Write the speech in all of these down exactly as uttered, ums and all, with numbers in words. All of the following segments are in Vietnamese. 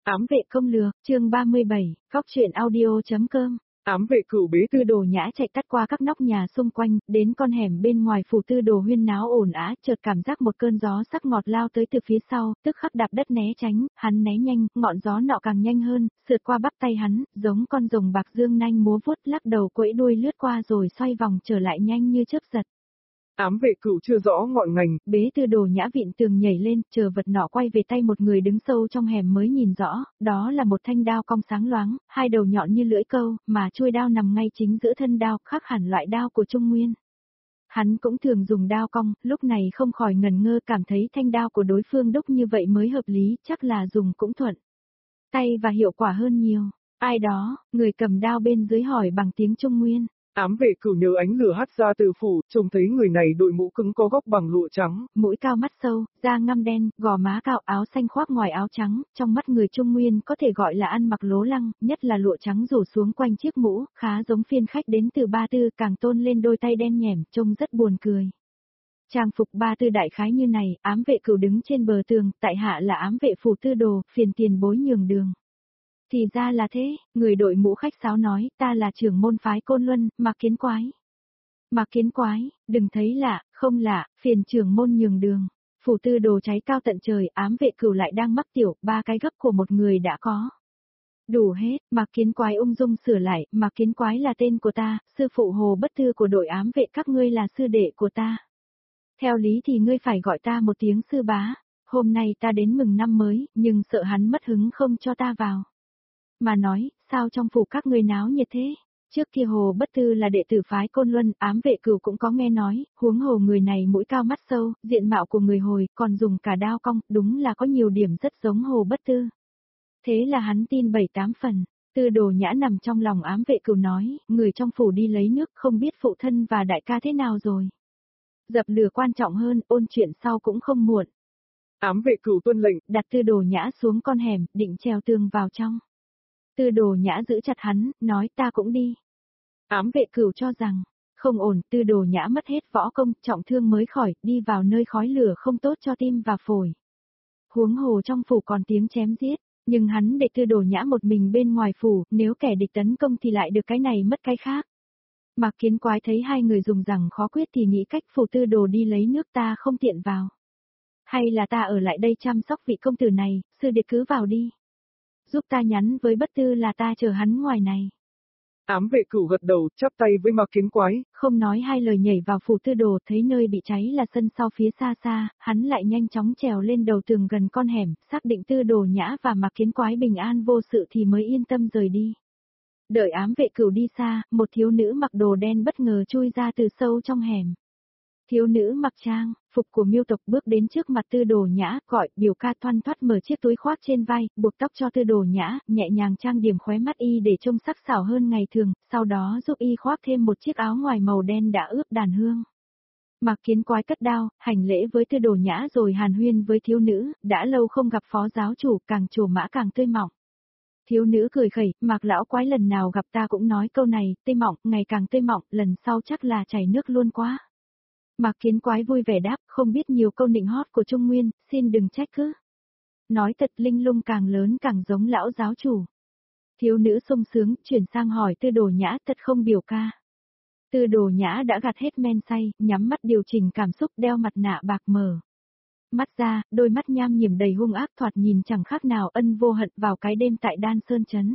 Ám vệ công lược, chương ba mươi bảy, góc truyện audio.com. Ám vệ cửu bế Tư Đồ Nhã chạy tắt qua các nóc nhà xung quanh, đến con hẻm bên ngoài phủ Tư Đồ huyên náo ồn ào, chợt cảm giác một cơn gió sắc ngọt lao tới từ phía sau, tức khắc đạp đất né tránh, hắn né nhanh, ngọn gió nọ càng nhanh hơn, sượt qua bắp tay hắn, giống con rồng bạc dương nanh múa vuốt, lắc đầu quẫy đuôi lướt qua rồi xoay vòng trở lại nhanh như chớp giật. Ám vệ cửu chưa rõ ngọn ngành, bế Tư Đồ Nhã vịn tường nhảy lên, chờ vật nọ quay về tay một người đứng sâu trong hẻm mới nhìn rõ, đó là một thanh đao cong sáng loáng, hai đầu nhọn như lưỡi câu, mà chuôi đao nằm ngay chính giữa thân đao, khác hẳn loại đao của Trung Nguyên. Hắn cũng thường dùng đao cong, lúc này không khỏi ngần ngơ cảm thấy thanh đao của đối phương đúc như vậy mới hợp lý, chắc là dùng cũng thuận tay và hiệu quả hơn nhiều. Ai đó, người cầm đao bên dưới hỏi bằng tiếng Trung Nguyên. Ám vệ cửu nhớ ánh lửa hắt ra từ phủ, trông thấy người này đội mũ cứng có góc bằng lụa trắng, mũi cao mắt sâu, da ngăm đen, gò má cao, áo xanh khoác ngoài áo trắng, trong mắt người Trung Nguyên có thể gọi là ăn mặc lố lăng, nhất là lụa trắng rủ xuống quanh chiếc mũ, khá giống phiên khách đến từ Ba Tư, càng tôn lên đôi tay đen nhẻm, trông rất buồn cười. Trang phục Ba Tư đại khái như này, ám vệ cửu đứng trên bờ tường, tại hạ là ám vệ phủ Tư Đồ, phiền tiền bối nhường đường. Thì ra là thế, người đội mũ khách sáo nói, ta là trưởng môn phái Côn Luân, Mạc Kiến Quái. Mạc Kiến Quái, đừng thấy lạ, không lạ, phiền trưởng môn nhường đường. Phủ Tư Đồ cháy cao tận trời, ám vệ cửu lại đang mắc tiểu, ba cái gấp của một người đã có. Đủ hết, Mạc Kiến Quái ung dung sửa lại, Mạc Kiến Quái là tên của ta, sư phụ Hồ Bất Tư của đội ám vệ các ngươi là sư đệ của ta. Theo lý thì ngươi phải gọi ta một tiếng sư bá, hôm nay ta đến mừng năm mới, nhưng sợ hắn mất hứng không cho ta vào. Mà nói, sao trong phủ các ngươi náo nhiệt thế? Trước kia Hồ Bất Tư là đệ tử phái Côn Luân, ám vệ cửu cũng có nghe nói, huống hồ người này mũi cao mắt sâu, diện mạo của người Hồi, còn dùng cả đao cong, đúng là có nhiều điểm rất giống Hồ Bất Tư. Thế là hắn tin bảy tám phần. Tư Đồ Nhã nằm trong lòng ám vệ cửu nói, người trong phủ đi lấy nước không biết phụ thân và đại ca thế nào rồi. Dập lửa quan trọng hơn, ôn chuyện sau cũng không muộn. Ám vệ cửu tuân lệnh, đặt Tư Đồ Nhã xuống con hẻm, định trèo tường vào trong. Tư Đồ Nhã giữ chặt hắn, nói ta cũng đi. Ám vệ cửu cho rằng, không ổn, Tư Đồ Nhã mất hết võ công, trọng thương mới khỏi, đi vào nơi khói lửa không tốt cho tim và phổi. Huống hồ trong phủ còn tiếng chém giết, nhưng hắn để Tư Đồ Nhã một mình bên ngoài phủ, nếu kẻ địch tấn công thì lại được cái này mất cái khác. Mạc Kiến Quái thấy hai người dùng rằng khó quyết thì nghĩ cách phủ Tư Đồ đi lấy nước ta không tiện vào. Hay là ta ở lại đây chăm sóc vị công tử này, sư đệ cứ vào đi. Giúp ta nhắn với Bất Tư là ta chờ hắn ngoài này. Ám vệ cửu gật đầu, chắp tay với Mạc Kiến Quái. Không nói hai lời nhảy vào phủ Tư Đồ, thấy nơi bị cháy là sân sau phía xa xa, hắn lại nhanh chóng trèo lên đầu tường gần con hẻm, xác định Tư Đồ Nhã và Mạc Kiến Quái bình an vô sự thì mới yên tâm rời đi. Đợi ám vệ cửu đi xa, một thiếu nữ mặc đồ đen bất ngờ chui ra từ sâu trong hẻm. Thiếu nữ mặc trang, phục của miêu tộc bước đến trước mặt Tư Đồ Nhã, gọi, biểu ca thoăn thoắt mở chiếc túi khoác trên vai, buộc tóc cho Tư Đồ Nhã, nhẹ nhàng trang điểm khóe mắt y để trông sắc sảo hơn ngày thường, sau đó giúp y khoác thêm một chiếc áo ngoài màu đen đã ướp đàn hương. Mạc Kiến Quái cất đao, hành lễ với Tư Đồ Nhã rồi hàn huyên với thiếu nữ, đã lâu không gặp phó giáo chủ, càng trổ mã càng tươi mọng. Thiếu nữ cười khẩy, Mạc lão quái lần nào gặp ta cũng nói câu này, tươi mọng, ngày càng tươi mọng, lần sau chắc là chảy nước luôn quá. Mạc Kiến Quái vui vẻ đáp, không biết nhiều câu nịnh hót của Trung Nguyên, xin đừng trách cứ. Nói thật linh lung càng lớn càng giống lão giáo chủ. Thiếu nữ sung sướng, chuyển sang hỏi Tư Đồ Nhã, thật không biểu ca. Tư Đồ Nhã đã gạt hết men say, nhắm mắt điều chỉnh cảm xúc, đeo mặt nạ bạc mờ. Mắt ra, đôi mắt nham nhiểm đầy hung ác thoạt nhìn chẳng khác nào ân vô hận vào cái đêm tại Đan Sơn Trấn.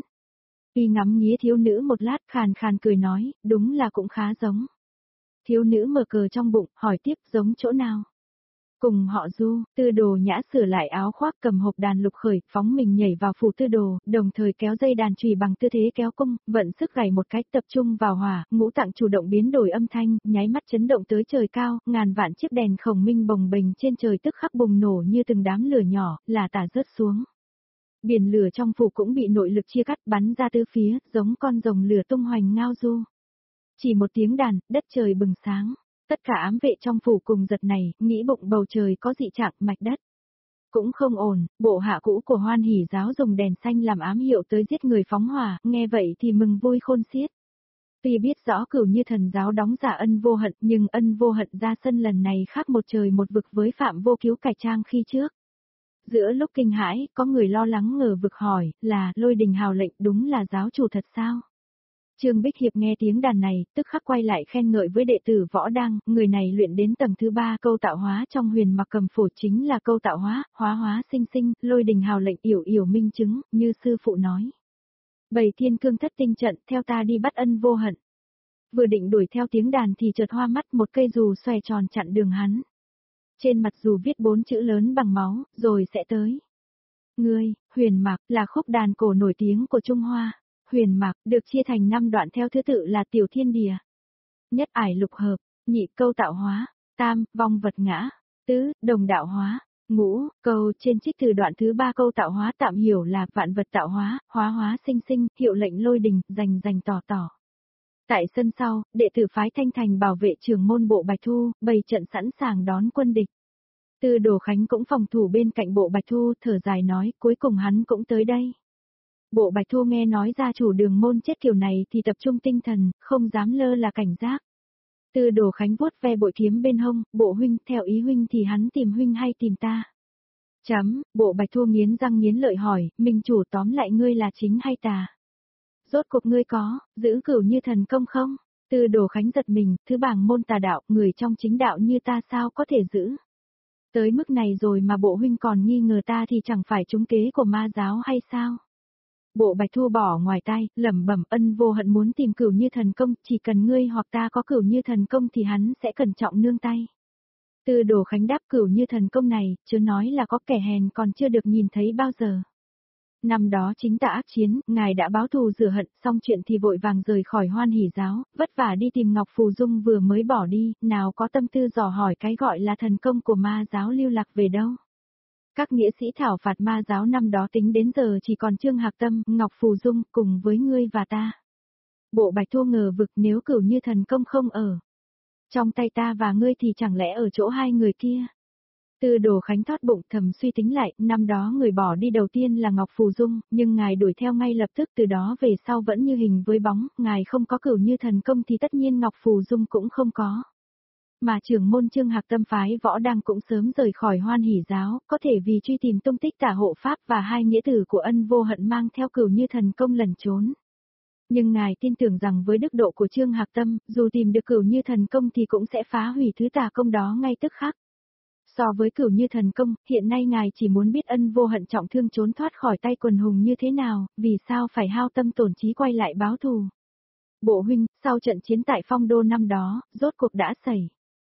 Y ngắm nghía thiếu nữ một lát khàn khàn cười nói, đúng là cũng khá giống. Thiếu nữ mở cờ trong bụng, hỏi tiếp giống chỗ nào. Cùng họ Du, Tư Đồ Nhã sửa lại áo khoác cầm hộp đàn lục khởi, phóng mình nhảy vào phủ Tư Đồ, đồng thời kéo dây đàn chùy bằng tư thế kéo cung, vận sức gảy một cách tập trung vào hỏa, ngũ tạng chủ động biến đổi âm thanh, nháy mắt chấn động tới trời cao, ngàn vạn chiếc đèn khổng minh bồng bềnh trên trời tức khắc bùng nổ như từng đám lửa nhỏ, là tả rớt xuống. Biển lửa trong phủ cũng bị nội lực chia cắt bắn ra tứ phía, giống con rồng lửa tung hoành ngao du. Chỉ một tiếng đàn, đất trời bừng sáng. Tất cả ám vệ trong phủ cùng giật này, nghĩ bụng bầu trời có dị trạng mạch đất. Cũng không ổn, bộ hạ cũ của Hoan Hỷ giáo dùng đèn xanh làm ám hiệu tới giết người phóng hỏa, nghe vậy thì mừng vui khôn xiết. Tuy biết rõ Cửu Như Thần giáo đóng giả ân vô hận, nhưng ân vô hận ra sân lần này khác một trời một vực với Phạm Vô Cứu cải trang khi trước. Giữa lúc kinh hãi, có người lo lắng ngờ vực hỏi, là, Lôi Đình Hào lệnh đúng là giáo chủ thật sao? Trương Bích Hiệp nghe tiếng đàn này, tức khắc quay lại khen ngợi với đệ tử Võ Đăng, người này luyện đến tầng thứ ba câu tạo hóa trong huyền mặc cầm phổ chính là câu tạo hóa, hóa hóa sinh sinh, Lôi Đình Hào lệnh yểu yểu minh chứng, như sư phụ nói. Bầy thiên cương thất tinh trận, theo ta đi bắt ân vô hận. Vừa định đuổi theo tiếng đàn thì chợt hoa mắt một cây dù xòe tròn chặn đường hắn. Trên mặt dù viết bốn chữ lớn bằng máu, rồi sẽ tới. Ngươi, huyền mạc, là khúc đàn cổ nổi tiếng của Trung Hoa. Huyền mạc, được chia thành năm đoạn theo thứ tự là tiểu thiên địa. Nhất ải lục hợp, nhị câu tạo hóa, tam, vong vật ngã, tứ, đồng đạo hóa, ngũ, câu trên trích từ đoạn thứ ba câu tạo hóa tạm hiểu là vạn vật tạo hóa, hóa hóa sinh sinh, hiệu lệnh lôi đình, dành dành tỏ tỏ. Tại sân sau, đệ tử phái Thanh Thành bảo vệ trường môn bộ Bạch Thu, bày trận sẵn sàng đón quân địch. Tư Đồ Khánh cũng phòng thủ bên cạnh bộ Bạch Thu, thở dài nói, cuối cùng hắn cũng tới đây. Bộ Bạch Thu nghe nói gia chủ đường môn chết kiểu này thì tập trung tinh thần, không dám lơ là cảnh giác. Tư Đồ Khánh vuốt ve bội kiếm bên hông, bộ huynh, theo ý huynh thì hắn tìm huynh hay tìm ta? Chấm, bộ Bạch Thu nghiến răng nghiến lợi hỏi, minh chủ tóm lại ngươi là chính hay tà? Rốt cuộc ngươi có, giữ cửu như thần công không? Tư Đồ Khánh giật mình, thứ bảng môn tà đạo, người trong chính đạo như ta sao có thể giữ? Tới mức này rồi mà bộ huynh còn nghi ngờ ta thì chẳng phải trúng kế của ma giáo hay sao? Bộ Bạch Thu bỏ ngoài tai, lẩm bẩm ân vô hận muốn tìm cửu như thần công, chỉ cần ngươi hoặc ta có cửu như thần công thì hắn sẽ cẩn trọng nương tay. Tư Đồ Khánh đáp cửu như thần công này, chứ nói là có kẻ hèn còn chưa được nhìn thấy bao giờ. Năm đó chính ta ác chiến, ngài đã báo thù rửa hận, xong chuyện thì vội vàng rời khỏi Hoan Hỷ giáo, vất vả đi tìm Ngọc Phù Dung vừa mới bỏ đi, nào có tâm tư dò hỏi cái gọi là thần công của ma giáo lưu lạc về đâu. Các nghĩa sĩ thảo phạt ma giáo năm đó tính đến giờ chỉ còn Trương Hạc Tâm, Ngọc Phù Dung cùng với ngươi và ta. Bộ Bạch Thu ngờ vực nếu cửu như thần công không ở trong tay ta và ngươi thì chẳng lẽ ở chỗ hai người kia. Tư Đồ Khánh thoát bụng thầm suy tính lại, năm đó người bỏ đi đầu tiên là Ngọc Phù Dung, nhưng ngài đuổi theo ngay lập tức từ đó về sau vẫn như hình với bóng, ngài không có cửu như thần công thì tất nhiên Ngọc Phù Dung cũng không có. Mà trưởng môn Trương Hạc Tâm phái Võ Đăng cũng sớm rời khỏi Hoan Hỷ giáo, có thể vì truy tìm tung tích Tả Hộ Pháp và hai nghĩa tử của ân vô hận mang theo cửu như thần công lẩn trốn. Nhưng ngài tin tưởng rằng với đức độ của Trương Hạc Tâm, dù tìm được cửu như thần công thì cũng sẽ phá hủy thứ tà công đó ngay tức khắc. So với cửu như thần công, hiện nay ngài chỉ muốn biết ân vô hận trọng thương trốn thoát khỏi tay quần hùng như thế nào, vì sao phải hao tâm tổn trí quay lại báo thù. Bộ huynh, sau trận chiến tại Phong Đô năm đó, rốt cuộc đã xảy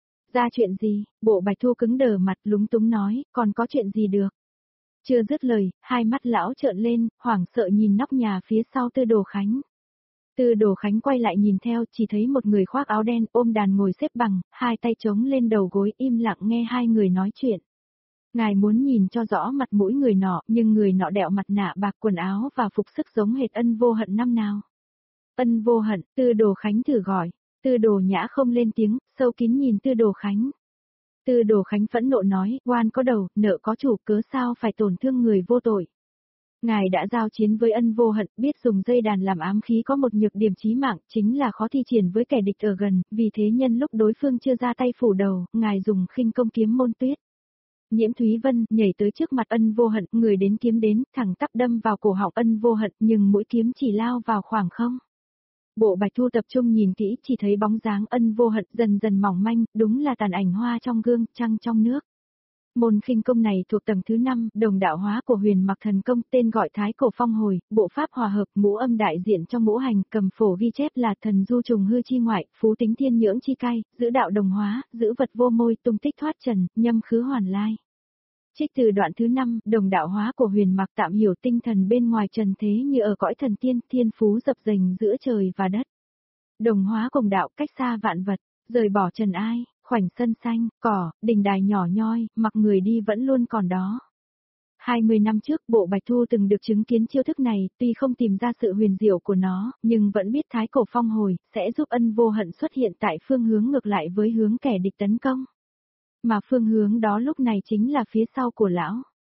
ra chuyện gì? Bộ Bạch Thu cứng đờ mặt lúng túng nói, còn có chuyện gì được? Chưa dứt lời, hai mắt lão trợn lên, hoảng sợ nhìn nóc nhà phía sau Tư Đồ Khánh. Tư Đồ Khánh quay lại nhìn theo, chỉ thấy một người khoác áo đen ôm đàn ngồi xếp bằng, hai tay chống lên đầu gối im lặng nghe hai người nói chuyện. Ngài muốn nhìn cho rõ mặt mũi người nọ, nhưng người nọ đeo mặt nạ bạc quần áo và phục sức giống hệt ân vô hận năm nào. Ân vô hận, Tư Đồ Khánh thử gọi. Tư Đồ Nhã không lên tiếng, sâu kín nhìn Tư Đồ Khánh. Tư Đồ Khánh phẫn nộ nói, oan có đầu, nợ có chủ, cớ sao phải tổn thương người vô tội. Ngài đã giao chiến với ân vô hận, biết dùng dây đàn làm ám khí có một nhược điểm chí mạng, chính là khó thi triển với kẻ địch ở gần, vì thế nhân lúc đối phương chưa ra tay phủ đầu, ngài dùng khinh công kiếm môn tuyết. Nhiễm Thúy Vân nhảy tới trước mặt ân vô hận, người đến kiếm đến, thẳng tắp đâm vào cổ họng ân vô hận, nhưng mũi kiếm chỉ lao vào khoảng không. Bộ Bạch Thu tập trung nhìn kỹ, chỉ thấy bóng dáng ân vô hận dần dần mỏng manh, đúng là tàn ảnh hoa trong gương, trăng trong nước. Môn khinh công này thuộc tầng thứ năm, đồng đạo hóa của huyền mặc thần công, tên gọi Thái Cổ Phong Hồi, bộ pháp hòa hợp, ngũ âm đại diện trong ngũ hành, cầm phổ ghi chép là thần du trùng hư chi ngoại, phú tính thiên nhưỡng chi cai, giữ đạo đồng hóa, giữ vật vô môi, tung tích thoát trần, nhâm khứ hoàn lai. Trích từ đoạn thứ năm, đồng đạo hóa của huyền mặc tạm hiểu tinh thần bên ngoài trần thế như ở cõi thần tiên, thiên phú dập dềnh giữa trời và đất. Đồng hóa cùng đạo cách xa vạn vật, rời bỏ trần ai, khoảnh sân xanh, cỏ, đình đài nhỏ nhoi, mặc người đi vẫn luôn còn đó. hai mươi năm trước, bộ Bạch Thu từng được chứng kiến chiêu thức này, tuy không tìm ra sự huyền diệu của nó, nhưng vẫn biết Thái Cổ Phong Hồi, sẽ giúp ân vô hận xuất hiện tại phương hướng ngược lại với hướng kẻ địch tấn công. Mà phương hướng đó lúc này chính là phía sau của lão.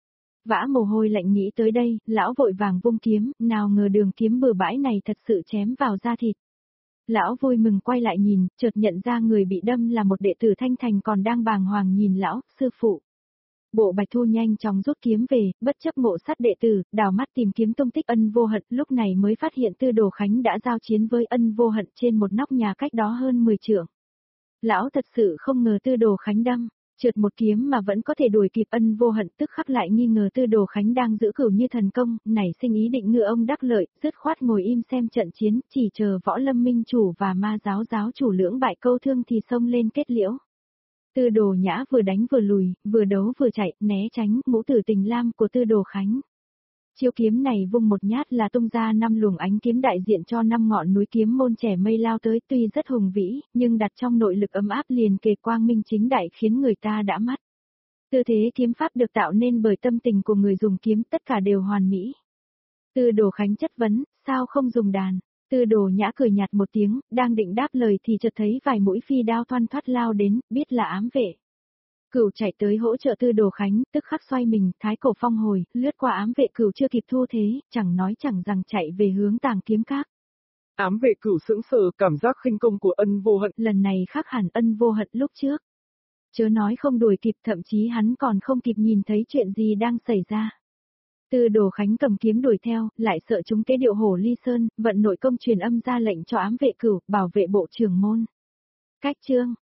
Vã mồ hôi lạnh nghĩ tới đây, lão vội vàng vung kiếm, nào ngờ đường kiếm bừa bãi này thật sự chém vào da thịt. Lão vui mừng quay lại nhìn, chợt nhận ra người bị đâm là một đệ tử Thanh Thành còn đang bàng hoàng nhìn lão, sư phụ. Bộ Bạch Thu nhanh chóng rút kiếm về, bất chấp ngộ sát đệ tử, đào mắt tìm kiếm tung tích Ân Vô Hận, lúc này mới phát hiện Tư Đồ Khánh đã giao chiến với Ân Vô Hận trên một nóc nhà cách đó hơn mười trượng. Lão thật sự không ngờ Tư Đồ Khánh đâm, trượt một kiếm mà vẫn có thể đuổi kịp Ân Vô Hận, tức khắc lại nghi ngờ Tư Đồ Khánh đang giữ cửu như thần công, nảy sinh ý định ngựa ông đắc lợi, dứt khoát ngồi im xem trận chiến, chỉ chờ Võ Lâm Minh chủ và Ma giáo giáo chủ lưỡng bại câu thương thì xông lên kết liễu. Tư Đồ Nhã vừa đánh vừa lùi, vừa đấu vừa chạy, né tránh ngũ tử tình lam của Tư Đồ Khánh. Chiêu kiếm này vung một nhát là tung ra năm luồng ánh kiếm đại diện cho năm ngọn núi kiếm môn trẻ mây lao tới, tuy rất hùng vĩ, nhưng đặt trong nội lực ấm áp liền kề quang minh chính đại khiến người ta đã mắt. Tư thế kiếm pháp được tạo nên bởi tâm tình của người dùng kiếm, tất cả đều hoàn mỹ. Tư Đồ Khánh chất vấn, sao không dùng đàn? Tư Đồ Nhã cười nhạt một tiếng, đang định đáp lời thì chợt thấy vài mũi phi đao thoăn thoắt lao đến, biết là ám vệ. Cửu chạy tới hỗ trợ Tư Đồ Khánh, tức khắc xoay mình, thái cổ phong hồi, lướt qua ám vệ Cửu chưa kịp thu thế, chẳng nói chẳng rằng chạy về hướng Tàng Kiếm Các. Ám vệ Cửu sững sờ, cảm giác khinh công của Ân Vô Hận lần này khác hẳn Ân Vô Hận lúc trước. Chớ nói không đuổi kịp, thậm chí hắn còn không kịp nhìn thấy chuyện gì đang xảy ra. Tư Đồ Khánh cầm kiếm đuổi theo, lại sợ chúng kế điệu hổ ly sơn, vận nội công truyền âm ra lệnh cho ám vệ Cửu, bảo vệ bộ trưởng môn. Cách chương